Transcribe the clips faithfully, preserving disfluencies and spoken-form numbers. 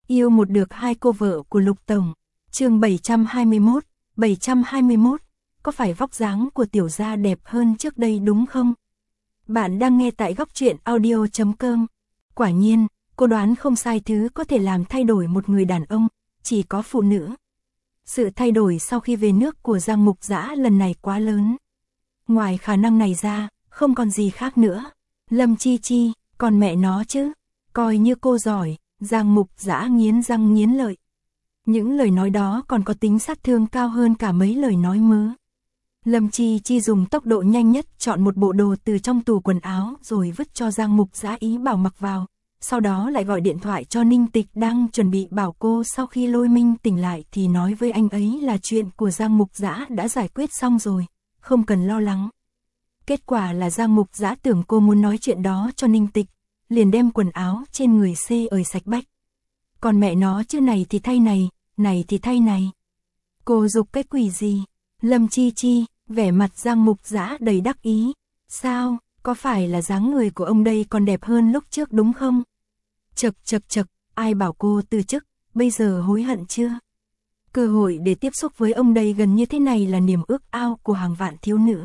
Yêu một được hai cô vợ của Lục Tổng. Chương bảy trăm hai mươi mốt, bảy trăm hai mươi mốt, có phải vóc dáng của tiểu gia đẹp hơn trước đây đúng không? Bạn đang nghe tại góc truyện audio chấm com. Quả nhiên, cô đoán không sai, thứ có thể làm thay đổi một người đàn ông, chỉ có phụ nữ. Sự thay đổi sau khi về nước của Giang Mục Dã lần này quá lớn. Ngoài khả năng này ra, không còn gì khác nữa. Lâm Chi Chi, còn mẹ nó chứ, coi như cô giỏi. Giang Mục Dã nghiến răng nghiến lợi. Những lời nói đó còn có tính sát thương cao hơn cả mấy lời nói mớ. Lâm Chi Chi dùng tốc độ nhanh nhất chọn một bộ đồ từ trong tủ quần áo rồi vứt cho Giang Mục Dã ý bảo mặc vào. Sau đó lại gọi điện thoại cho Ninh Tịch đang chuẩn bị bảo cô sau khi Lôi Minh tỉnh lại thì nói với anh ấy là chuyện của Giang Mục Dã đã giải quyết xong rồi, không cần lo lắng. Kết quả là Giang Mục Dã tưởng cô muốn nói chuyện đó cho Ninh Tịch, liền đem quần áo trên người xê ời sạch bách. Còn mẹ nó chứ, này thì thay này, này thì thay này. Cô giục cái quỷ gì? Lâm Chi Chi, vẻ mặt Giang Mục Dã đầy đắc ý. Sao, có phải là dáng người của ông đây còn đẹp hơn lúc trước đúng không? Chật chật chật, ai bảo cô từ chức, bây giờ hối hận chưa? Cơ hội để tiếp xúc với ông đây gần như thế này là niềm ước ao của hàng vạn thiếu nữ.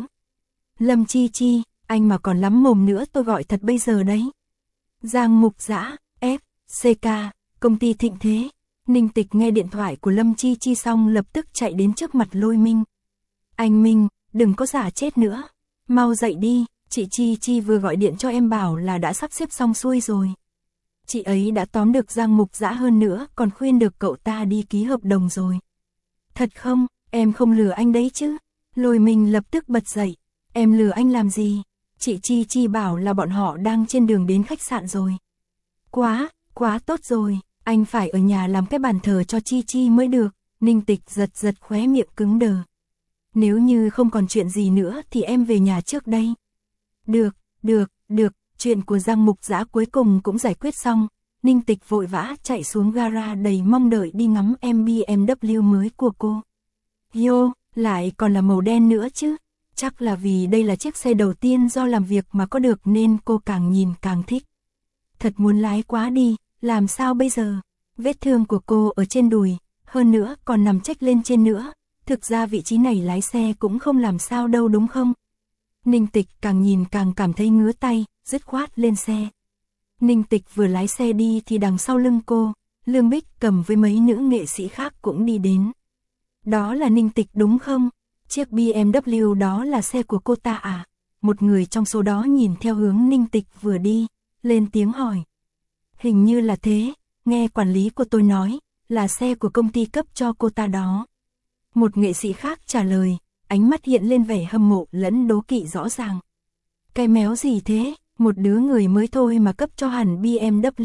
Lâm Chi Chi, anh mà còn lắm mồm nữa tôi gọi thật bây giờ đấy. Giang Mục Dã, F, xê ca, công ty Thịnh Thế. Ninh Tịch nghe điện thoại của Lâm Chi Chi xong lập tức chạy đến trước mặt Lôi Minh. Anh Minh, đừng có giả chết nữa. Mau dậy đi, chị Chi Chi vừa gọi điện cho em bảo là đã sắp xếp xong xuôi rồi. Chị ấy đã tóm được Giang Mục Dã, hơn nữa còn khuyên được cậu ta đi ký hợp đồng rồi. Thật không, em không lừa anh đấy chứ? Lôi Minh lập tức bật dậy. Em lừa anh làm gì? Chị Chi Chi bảo là bọn họ đang trên đường đến khách sạn rồi. Quá, quá tốt rồi, anh phải ở nhà làm cái bàn thờ cho Chi Chi mới được. Ninh Tịch giật giật khóe miệng cứng đờ. Nếu như không còn chuyện gì nữa thì em về nhà trước đây. Được, được, được, chuyện của Giang Mục Dã cuối cùng cũng giải quyết xong. Ninh Tịch vội vã chạy xuống gara đầy mong đợi đi ngắm em bê em vê mới của cô. Yo, lại còn là màu đen nữa chứ. Chắc là vì đây là chiếc xe đầu tiên do làm việc mà có được nên cô càng nhìn càng thích. Thật muốn lái quá đi, làm sao bây giờ? Vết thương của cô ở trên đùi, hơn nữa còn nằm chếch lên trên nữa. Thực ra vị trí này lái xe cũng không làm sao đâu đúng không? Ninh Tịch càng nhìn càng cảm thấy ngứa tay, dứt khoát lên xe. Ninh Tịch vừa lái xe đi thì đằng sau lưng cô, Lương Bích Cầm với mấy nữ nghệ sĩ khác cũng đi đến. Đó là Ninh Tịch đúng không? Chiếc bê em vê đó là xe của cô ta à? Một người trong số đó nhìn theo hướng Ninh Tịch vừa đi, lên tiếng hỏi. Hình như là thế, nghe quản lý của tôi nói, là xe của công ty cấp cho cô ta đó. Một nghệ sĩ khác trả lời, ánh mắt hiện lên vẻ hâm mộ lẫn đố kỵ rõ ràng. Cái méo gì thế, một đứa người mới thôi mà cấp cho hẳn bê em vê.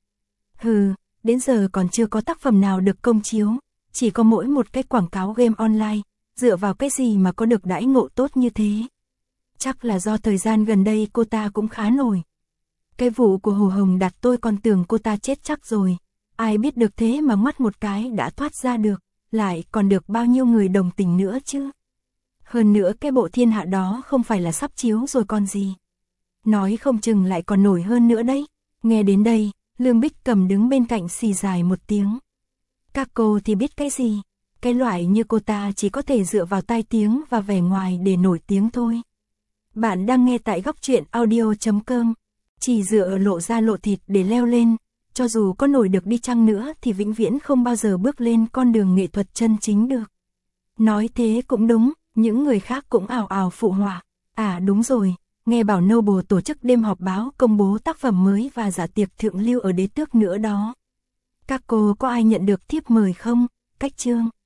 Hừ, đến giờ còn chưa có tác phẩm nào được công chiếu, chỉ có mỗi một cái quảng cáo game online. Dựa vào cái gì mà có được đãi ngộ tốt như thế? Chắc là do thời gian gần đây cô ta cũng khá nổi. Cái vụ của Hồ Hồng Đạt tôi còn tưởng cô ta chết chắc rồi. Ai biết được thế mà ngoắt một cái đã thoát ra được, lại còn được bao nhiêu người đồng tình nữa chứ. Hơn nữa cái bộ Thiên Hạ đó không phải là sắp chiếu rồi còn gì. Nói không chừng lại còn nổi hơn nữa đấy. Nghe đến đây, Lương Bích Cầm đứng bên cạnh xì dài một tiếng. Các cô thì biết cái gì? Cái loại như cô ta chỉ có thể dựa vào tai tiếng và vẻ ngoài để nổi tiếng thôi. Bạn đang nghe tại góc truyện audio chấm com. Chỉ dựa lộ ra lộ thịt để leo lên, cho dù có nổi được đi chăng nữa thì vĩnh viễn không bao giờ bước lên con đường nghệ thuật chân chính được. Nói thế cũng đúng, những người khác cũng ào ào phụ họa. À đúng rồi, nghe bảo Noble tổ chức đêm họp báo công bố tác phẩm mới và dạ tiệc thượng lưu ở Đế Tước nữa đó. Các cô có ai nhận được thiếp mời không? Cách chương.